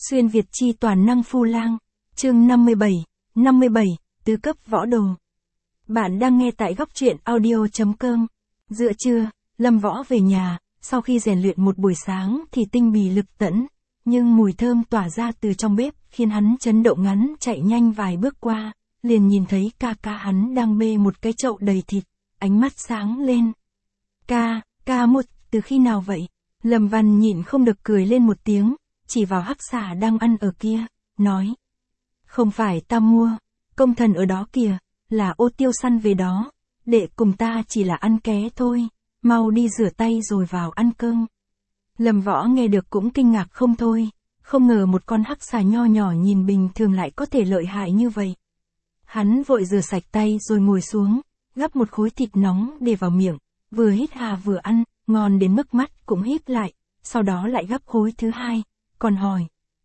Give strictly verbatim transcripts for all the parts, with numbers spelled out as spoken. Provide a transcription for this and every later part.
Xuyên Việt chi toàn năng phu lang, chương năm mươi bảy, năm mươi bảy, tứ cấp võ đồ. Bạn đang nghe tại góc truyện audio chấm com. Giữa trưa, Lâm Võ về nhà, sau khi rèn luyện một buổi sáng thì tinh bì lực tẫn, nhưng mùi thơm tỏa ra từ trong bếp khiến hắn chấn động, ngắn chạy nhanh vài bước qua, liền nhìn thấy ca ca hắn đang bê một cái chậu đầy thịt, ánh mắt sáng lên. Ca, ca một, từ khi nào vậy? Lâm Văn nhịn không được cười lên một tiếng, chỉ vào hắc xà đang ăn ở kia, nói. Không phải ta mua, công thần ở đó kìa, là Ô Tiêu săn về đó, đệ cùng ta chỉ là ăn ké thôi, mau đi rửa tay rồi vào ăn cơm. Lâm Võ nghe được cũng kinh ngạc không thôi, không ngờ một con hắc xà nho nhỏ nhìn bình thường lại có thể lợi hại như vậy. Hắn vội rửa sạch tay rồi ngồi xuống, gắp một khối thịt nóng để vào miệng, vừa hít hà vừa ăn, ngon đến mức mắt cũng híp lại, sau đó lại gắp khối thứ hai, còn hỏi.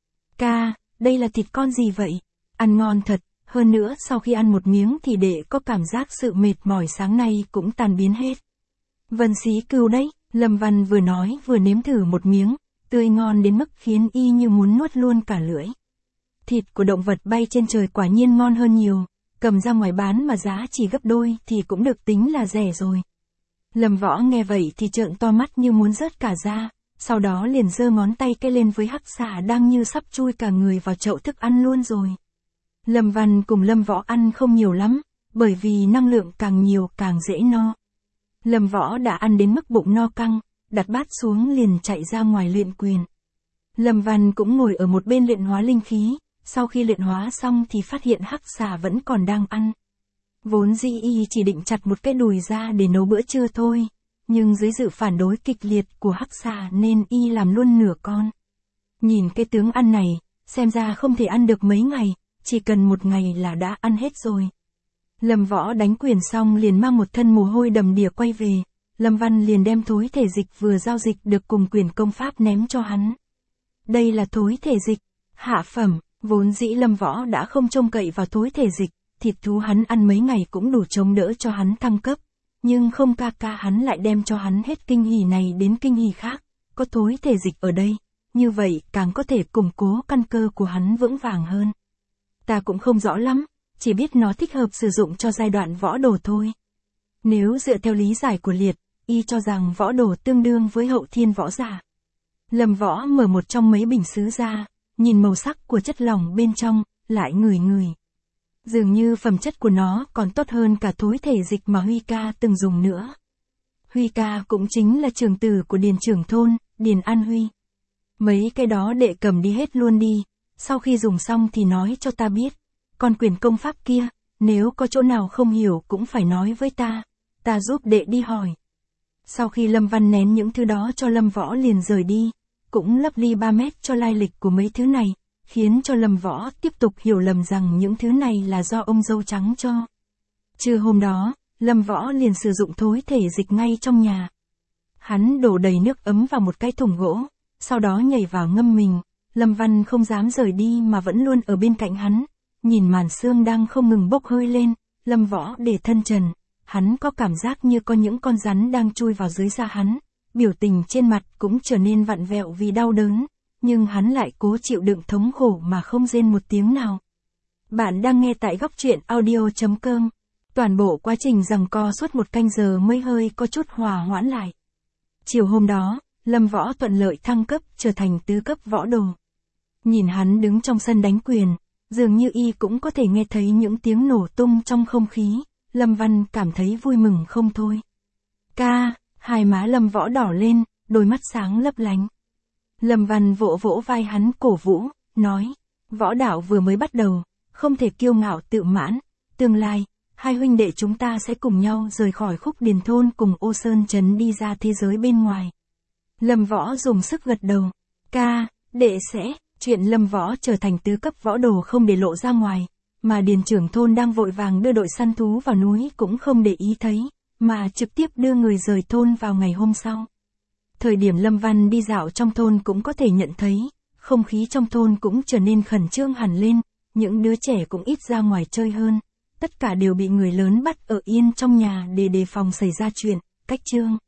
Ca, đây là thịt con gì vậy? Ăn ngon thật, hơn nữa sau khi ăn một miếng thì đệ có cảm giác sự mệt mỏi sáng nay cũng tan biến hết. Vân xí cừu đấy, Lâm Văn vừa nói vừa nếm thử một miếng, tươi ngon đến mức khiến y như muốn nuốt luôn cả lưỡi. Thịt của động vật bay trên trời quả nhiên ngon hơn nhiều, cầm ra ngoài bán mà giá chỉ gấp đôi thì cũng được tính là rẻ rồi. Lâm Võ nghe vậy thì trợn to mắt như muốn rớt cả ra, sau đó liền giơ ngón tay cái lên với hắc xà đang như sắp chui cả người vào chậu thức ăn luôn rồi. Lâm Văn cùng Lâm Võ ăn không nhiều lắm, bởi vì năng lượng càng nhiều càng dễ no. Lâm Võ đã ăn đến mức bụng no căng, đặt bát xuống liền chạy ra ngoài luyện quyền. Lâm Văn cũng ngồi ở một bên luyện hóa linh khí, sau khi luyện hóa xong thì phát hiện hắc xà vẫn còn đang ăn. Vốn dĩ y chỉ định chặt một cái đùi ra để nấu bữa trưa thôi, nhưng dưới sự phản đối kịch liệt của hắc xà nên y làm luôn nửa con. Nhìn cái tướng ăn này, xem ra không thể ăn được mấy ngày, chỉ cần một ngày là đã ăn hết rồi. Lâm Võ đánh quyền xong liền mang một thân mồ hôi đầm đìa quay về, Lâm Văn liền đem thối thể dịch vừa giao dịch được cùng quyền công pháp ném cho hắn. Đây là thối thể dịch, hạ phẩm, vốn dĩ Lâm Võ đã không trông cậy vào thối thể dịch, thịt thú hắn ăn mấy ngày cũng đủ chống đỡ cho hắn thăng cấp, nhưng không, ca ca hắn lại đem cho hắn hết kinh hỉ này đến kinh hỉ khác, có thối thể dịch ở đây, như vậy càng có thể củng cố căn cơ của hắn vững vàng hơn. Ta cũng không rõ lắm, chỉ biết nó thích hợp sử dụng cho giai đoạn võ đồ thôi. Nếu dựa theo lý giải của Liệt, y cho rằng võ đồ tương đương với hậu thiên võ giả. Lâm Võ mở một trong mấy bình sứ ra, nhìn màu sắc của chất lỏng bên trong, lại ngửi ngửi. Dường như phẩm chất của nó còn tốt hơn cả thối thể dịch mà Huy ca từng dùng nữa. Huy ca cũng chính là trưởng tử của Điền trưởng thôn, Điền An Huy. Mấy cái đó đệ cầm đi hết luôn đi, sau khi dùng xong thì nói cho ta biết. Còn quyền công pháp kia, nếu có chỗ nào không hiểu cũng phải nói với ta, ta giúp đệ đi hỏi. Sau khi Lâm Văn nén những thứ đó cho Lâm Võ liền rời đi, cũng lấp ly ba mét cho lai lịch của mấy thứ này, khiến cho Lâm Võ tiếp tục hiểu lầm rằng những thứ này là do ông dâu trắng cho. Trưa hôm đó, Lâm Võ liền sử dụng thối thể dịch ngay trong nhà. Hắn đổ đầy nước ấm vào một cái thùng gỗ, sau đó nhảy vào ngâm mình, Lâm Văn không dám rời đi mà vẫn luôn ở bên cạnh hắn, nhìn màn sương đang không ngừng bốc hơi lên, Lâm Võ để thân trần, hắn có cảm giác như có những con rắn đang chui vào dưới da hắn, biểu tình trên mặt cũng trở nên vặn vẹo vì đau đớn. Nhưng hắn lại cố chịu đựng thống khổ mà không rên một tiếng nào. Bạn đang nghe tại góc truyện audio chấm com. Toàn bộ quá trình giằng co suốt một canh giờ mới hơi có chút hòa hoãn lại. Chiều hôm đó, Lâm Võ thuận lợi thăng cấp trở thành tứ cấp võ đồ. Nhìn hắn đứng trong sân đánh quyền, dường như y cũng có thể nghe thấy những tiếng nổ tung trong không khí, Lâm Văn cảm thấy vui mừng không thôi. Ca, hai má Lâm Võ đỏ lên, đôi mắt sáng lấp lánh. Lâm Văn vỗ vỗ vai hắn cổ vũ, nói, võ đạo vừa mới bắt đầu, không thể kiêu ngạo tự mãn, tương lai, hai huynh đệ chúng ta sẽ cùng nhau rời khỏi Khúc Điền thôn cùng Ô Sơn trấn đi ra thế giới bên ngoài. Lâm Võ dùng sức gật đầu, ca, đệ sẽ, chuyện Lâm Võ trở thành tứ cấp võ đồ không để lộ ra ngoài, mà Điền trưởng thôn đang vội vàng đưa đội săn thú vào núi cũng không để ý thấy, mà trực tiếp đưa người rời thôn vào ngày hôm sau. Thời điểm Lâm Văn đi dạo trong thôn cũng có thể nhận thấy, không khí trong thôn cũng trở nên khẩn trương hẳn lên, những đứa trẻ cũng ít ra ngoài chơi hơn, tất cả đều bị người lớn bắt ở yên trong nhà để đề phòng xảy ra chuyện, cách chương.